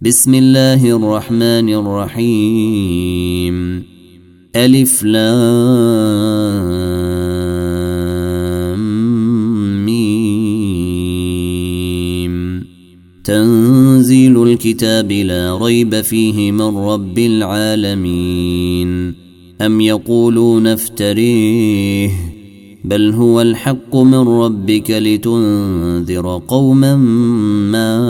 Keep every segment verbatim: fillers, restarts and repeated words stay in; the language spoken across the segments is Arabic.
بسم الله الرحمن الرحيم. ألف لام ميم. تنزيل الكتاب لا ريب فيه من رب العالمين. أم يقولون افتريه بل هو الحق من ربك لتنذر قوما ما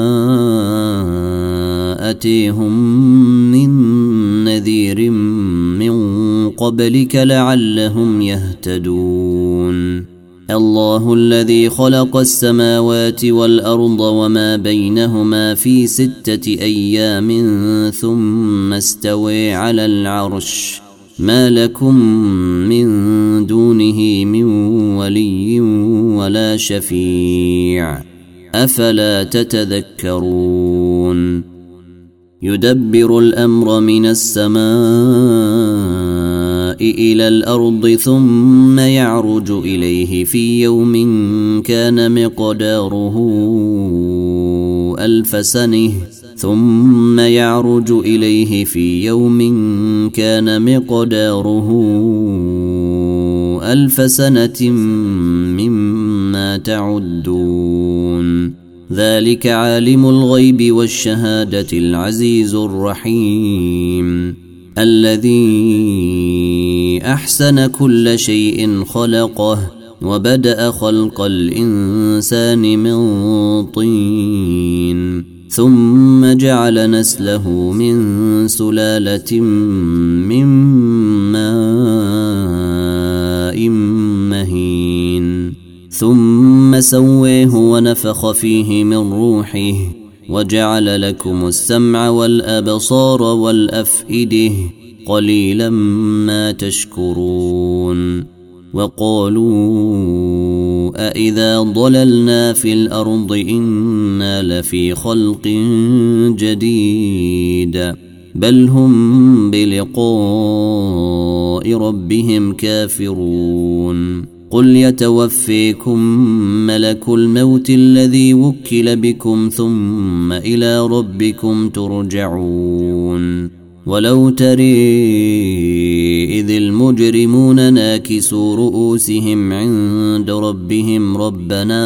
أتيهم من نذير من قبلك لعلهم يهتدون. الله الذي خلق السماوات والأرض وما بينهما في ستة أيام ثم استوى على العرش ما لكم من دونه من ولي ولا شفيع أفلا تتذكرون. يدبر الأمر من السماء إلى الأرض ثم يعرج إليه في يوم كان مقداره ألف سنة ثم يعرج إليه في يوم كان مقداره ألف سنة مما تعدون. ذلك عالم الغيب والشهادة العزيز الرحيم الذي أحسن كل شيء خلقه وبدأ خلق الإنسان من طين ثم جعل نسله من سلالة من ماء مهين ثم سويه ونفخ فيه من روحه وجعل لكم السمع والأبصار والأفئدة قليلا ما تشكرون. وقالوا أإذا ضللنا في الأرض إنا لفي خلق جديد بل هم بلقاء ربهم كافرون. قل يتوفيكم ملك الموت الذي وكل بكم ثم إلى ربكم ترجعون. ولو تري إذ المجرمون ناكسوا رؤوسهم عند ربهم ربنا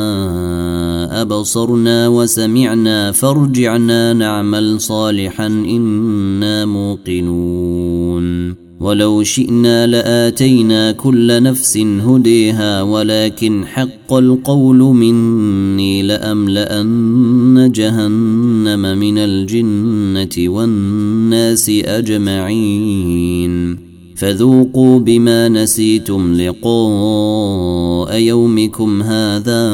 أبصرنا وسمعنا فارجعنا نعمل صالحا إنا موقنون. ولو شئنا لآتينا كل نفس هديها ولكن حق القول مني لأملأن جهنم من الجنة والناس أجمعين. فذوقوا بما نسيتم لقاء يومكم هذا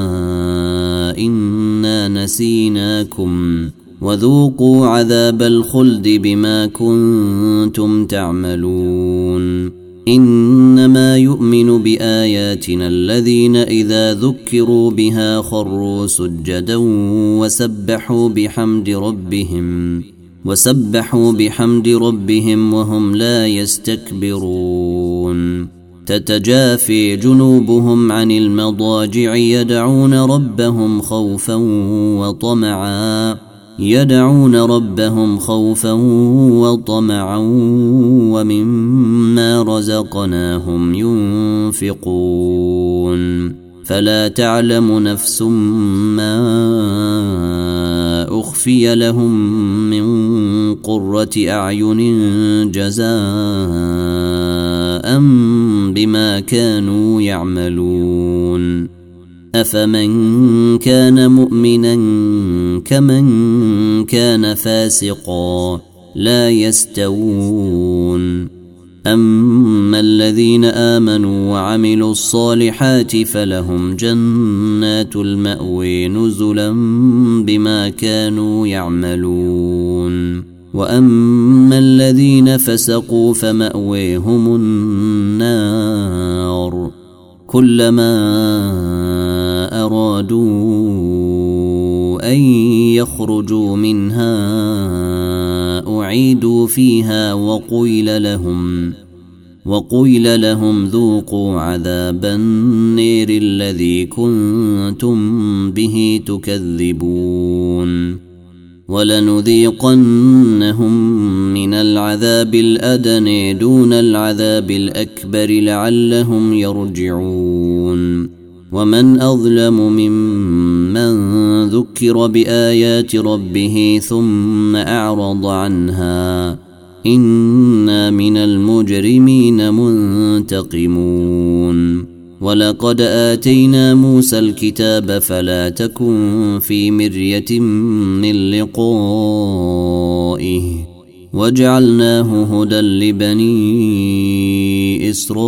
إنا نسيناكم وذوقوا عذاب الخلد بما كنتم تعملون. إنما يؤمن بآياتنا الذين إذا ذكروا بها خروا سجدا وسبحوا بحمد ربهم وسبحوا بحمد ربهم وهم لا يستكبرون. تتجافي جنوبهم عن المضاجع يدعون ربهم خوفا وطمعا يدعون ربهم خوفا وطمعا ومما رزقناهم ينفقون. فلا تعلم نفس ما أخفي لهم من قرة أعين جزاء بما كانوا يعملون. أفمن كان مؤمنا كمن كان فاسقا لا يستوون. أما الذين آمنوا وعملوا الصالحات فلهم جنات المأوى نزلا بما كانوا يعملون. وأما الذين فسقوا فمأويهم النار كلما أرادوا أن يخرجوا منها أعيدوا فيها وقيل لهم وقيل لهم ذوقوا عذاب النير الذي كنتم به تكذبون. ولنذيقنهم من العذاب الأدنى دون العذاب الأكبر لعلهم يرجعون ومن أظلم ممن ذكر بآيات ربه ثم أعرض عنها إنا من المجرمين منتقمون ولقد آتينا موسى الكتاب فلا تكن في مرية من لقائه وجعلناه هدى لبني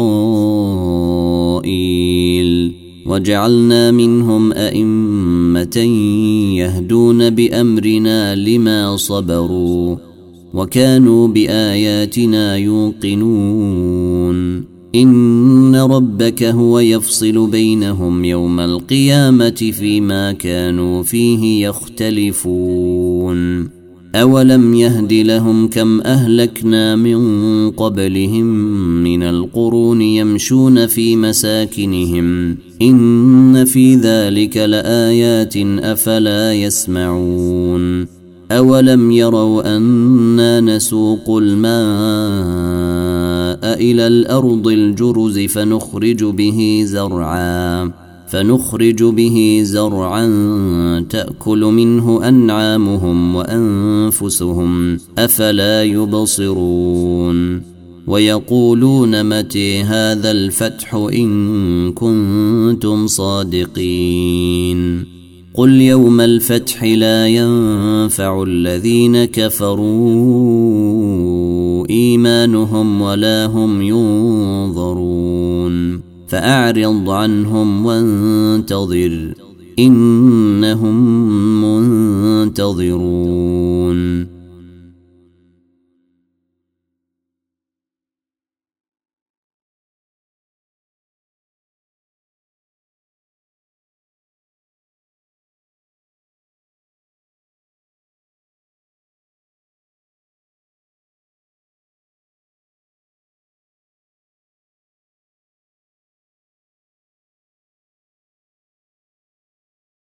إسرائيل وجعلنا منهم أئمة يهدون بأمرنا لما صبروا وكانوا بآياتنا يوقنون إن ربك هو يفصل بينهم يوم القيامة فيما كانوا فيه يختلفون أولم يهد لهم كم أهلكنا من قبلهم من القرون يمشون في مساكنهم إن في ذلك لآيات أفلا يسمعون أولم يروا أنا نسوق الماء إلى الأرض الجرز فنخرج به زرعا فنخرج به زرعا تأكل منه أنعامهم وأنفسهم أفلا يبصرون ويقولون متى هذا الفتح إن كنتم صادقين قل يوم الفتح لا ينفع الذين كفروا إيمانهم ولا هم ينظرون فأعرض عنهم وانتظر إنهم منتظرون